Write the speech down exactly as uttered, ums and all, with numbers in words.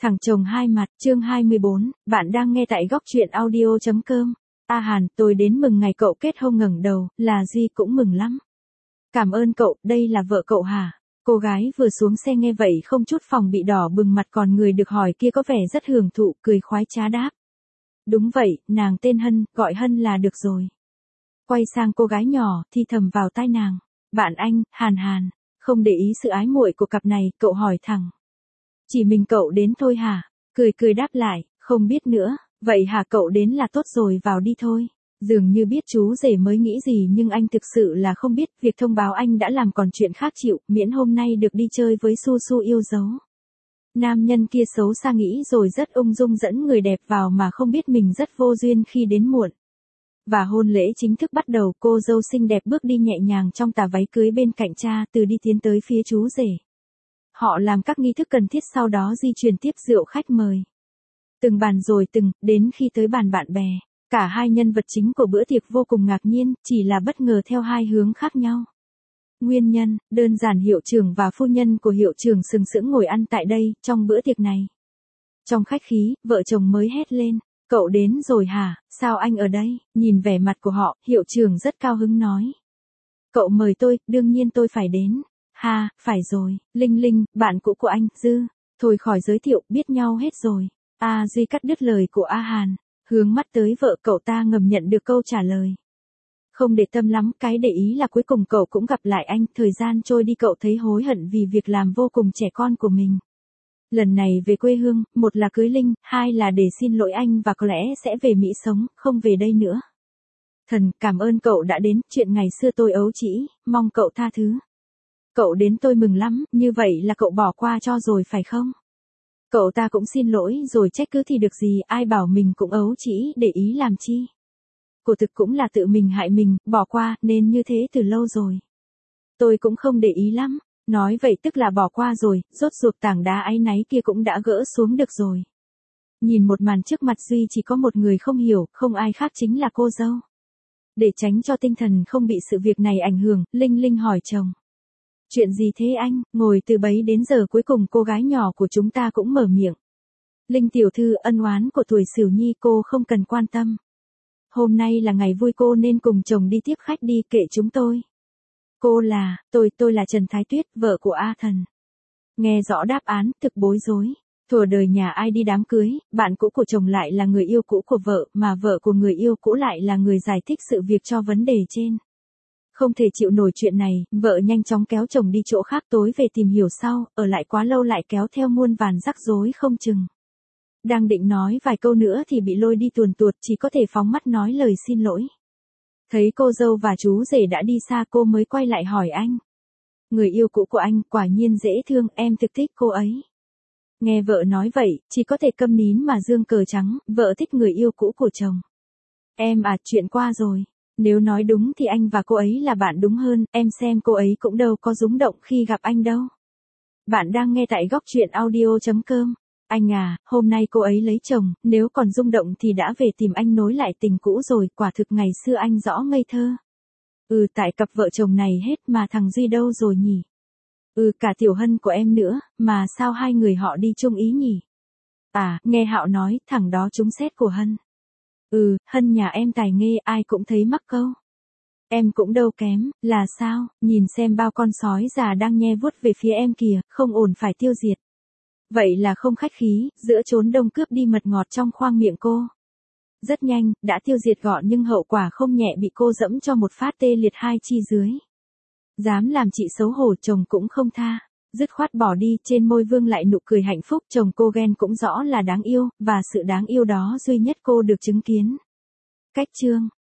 Thằng chồng hai mặt, chương hai mươi bốn, bạn đang nghe tại góc truyện audio chấm com. A Hàn, tôi đến mừng ngày cậu kết hôn ngẩng đầu, là Duy cũng mừng lắm. Cảm ơn cậu, đây là vợ cậu hả? Cô gái vừa xuống xe nghe vậy không chút phòng bị đỏ bừng mặt, còn người được hỏi kia có vẻ rất hưởng thụ, cười khoái trá đáp. Đúng vậy, nàng tên Hân, gọi Hân là được rồi. Quay sang cô gái nhỏ, thì thầm vào tai nàng. Bạn anh, Hàn Hàn, không để ý sự ái muội của cặp này, cậu hỏi thẳng. Chỉ mình cậu đến thôi hả? Cười cười đáp lại, không biết nữa, vậy hả, cậu đến là tốt rồi, vào đi thôi. Dường như biết chú rể mới nghĩ gì nhưng anh thực sự là không biết, việc thông báo anh đã làm còn chuyện khác chịu, miễn hôm nay được đi chơi với Su Su yêu dấu. Nam nhân kia xấu xa nghĩ rồi rất ung dung dẫn người đẹp vào mà không biết mình rất vô duyên khi đến muộn. Và hôn lễ chính thức bắt đầu, cô dâu xinh đẹp bước đi nhẹ nhàng trong tà váy cưới bên cạnh cha, từ đi tiến tới phía chú rể. Họ làm các nghi thức cần thiết, sau đó di chuyển tiếp rượu khách mời. Từng bàn rồi từng, đến khi tới bàn bạn bè, cả hai nhân vật chính của bữa tiệc vô cùng ngạc nhiên, chỉ là bất ngờ theo hai hướng khác nhau. Nguyên nhân, đơn giản hiệu trưởng và phu nhân của hiệu trưởng sừng sững ngồi ăn tại đây, trong bữa tiệc này. Trong khách khí, vợ chồng mới hét lên, cậu đến rồi hả, sao anh ở đây? Nhìn vẻ mặt của họ, hiệu trưởng rất cao hứng nói. Cậu mời tôi, đương nhiên tôi phải đến. Ha, phải rồi, Linh Linh, bạn cũ của anh, Dư. Thôi khỏi giới thiệu, biết nhau hết rồi. A Duy cắt đứt lời của A Hàn, hướng mắt tới vợ cậu ta ngầm nhận được câu trả lời. Không để tâm lắm, cái để ý là cuối cùng cậu cũng gặp lại anh, thời gian trôi đi cậu thấy hối hận vì việc làm vô cùng trẻ con của mình. Lần này về quê hương, một là cưới Linh, hai là để xin lỗi anh và có lẽ sẽ về Mỹ sống, không về đây nữa. Thần, cảm ơn cậu đã đến, chuyện ngày xưa tôi ấu trĩ, mong cậu tha thứ. Cậu đến tôi mừng lắm, như vậy là cậu bỏ qua cho rồi phải không? Cậu ta cũng xin lỗi rồi trách cứ thì được gì, ai bảo mình cũng ấu trĩ, để ý làm chi. Cổ thực cũng là tự mình hại mình, bỏ qua, nên như thế từ lâu rồi. Tôi cũng không để ý lắm, nói vậy tức là bỏ qua rồi, rốt ruột tảng đá áy náy kia cũng đã gỡ xuống được rồi. Nhìn một màn trước mặt Duy chỉ có một người không hiểu, không ai khác chính là cô dâu. Để tránh cho tinh thần không bị sự việc này ảnh hưởng, Linh Linh hỏi chồng. Chuyện gì thế anh? Ngồi từ bấy đến giờ cuối cùng cô gái nhỏ của chúng ta cũng mở miệng. Linh tiểu thư, ân oán của tuổi Sửu Nhi cô không cần quan tâm. Hôm nay là ngày vui cô nên cùng chồng đi tiếp khách đi, kệ chúng tôi. Cô là, tôi, tôi là Trần Thái Tuyết, vợ của A Thần. Nghe rõ đáp án, thực bối rối. Thuở đời nhà ai đi đám cưới, bạn cũ của chồng lại là người yêu cũ của vợ, mà vợ của người yêu cũ lại là người giải thích sự việc cho vấn đề trên. Không thể chịu nổi chuyện này, vợ nhanh chóng kéo chồng đi chỗ khác, tối về tìm hiểu sau, ở lại quá lâu lại kéo theo muôn vàn rắc rối không chừng. Đang định nói vài câu nữa thì bị lôi đi tuồn tuột, chỉ có thể phóng mắt nói lời xin lỗi. Thấy cô dâu và chú rể đã đi xa, cô mới quay lại hỏi anh. Người yêu cũ của anh, quả nhiên dễ thương, em thực thích cô ấy. Nghe vợ nói vậy, chỉ có thể câm nín mà giương cờ trắng, vợ thích người yêu cũ của chồng. Em à, chuyện qua rồi. Nếu nói đúng thì anh và cô ấy là bạn đúng hơn, em xem cô ấy cũng đâu có rúng động khi gặp anh đâu. Bạn đang nghe tại góc truyện audio chấm com. Anh à, hôm nay cô ấy lấy chồng, nếu còn rung động thì đã về tìm anh nối lại tình cũ rồi, quả thực ngày xưa anh rõ ngây thơ. Ừ, tại cặp vợ chồng này hết mà thằng Duy đâu rồi nhỉ? Ừ, cả Tiểu Hân của em nữa, mà sao hai người họ đi chung ý nhỉ? À, nghe Hạo nói, thằng đó trúng xét của Hân. Ừ, Hân nhà em tài nghê, ai cũng thấy mắc câu. Em cũng đâu kém, là sao, nhìn xem bao con sói già đang nhe vuốt về phía em kìa, không ổn phải tiêu diệt. Vậy là không khách khí, giữa chốn đông cướp đi mật ngọt trong khoang miệng cô. Rất nhanh, đã tiêu diệt gọn nhưng hậu quả không nhẹ, bị cô dẫm cho một phát tê liệt hai chi dưới. Dám làm chị xấu hổ, chồng cũng không tha. Dứt khoát bỏ đi, trên môi vương lại nụ cười hạnh phúc, chồng cô ghen cũng rõ là đáng yêu, và sự đáng yêu đó duy nhất cô được chứng kiến. Cách chương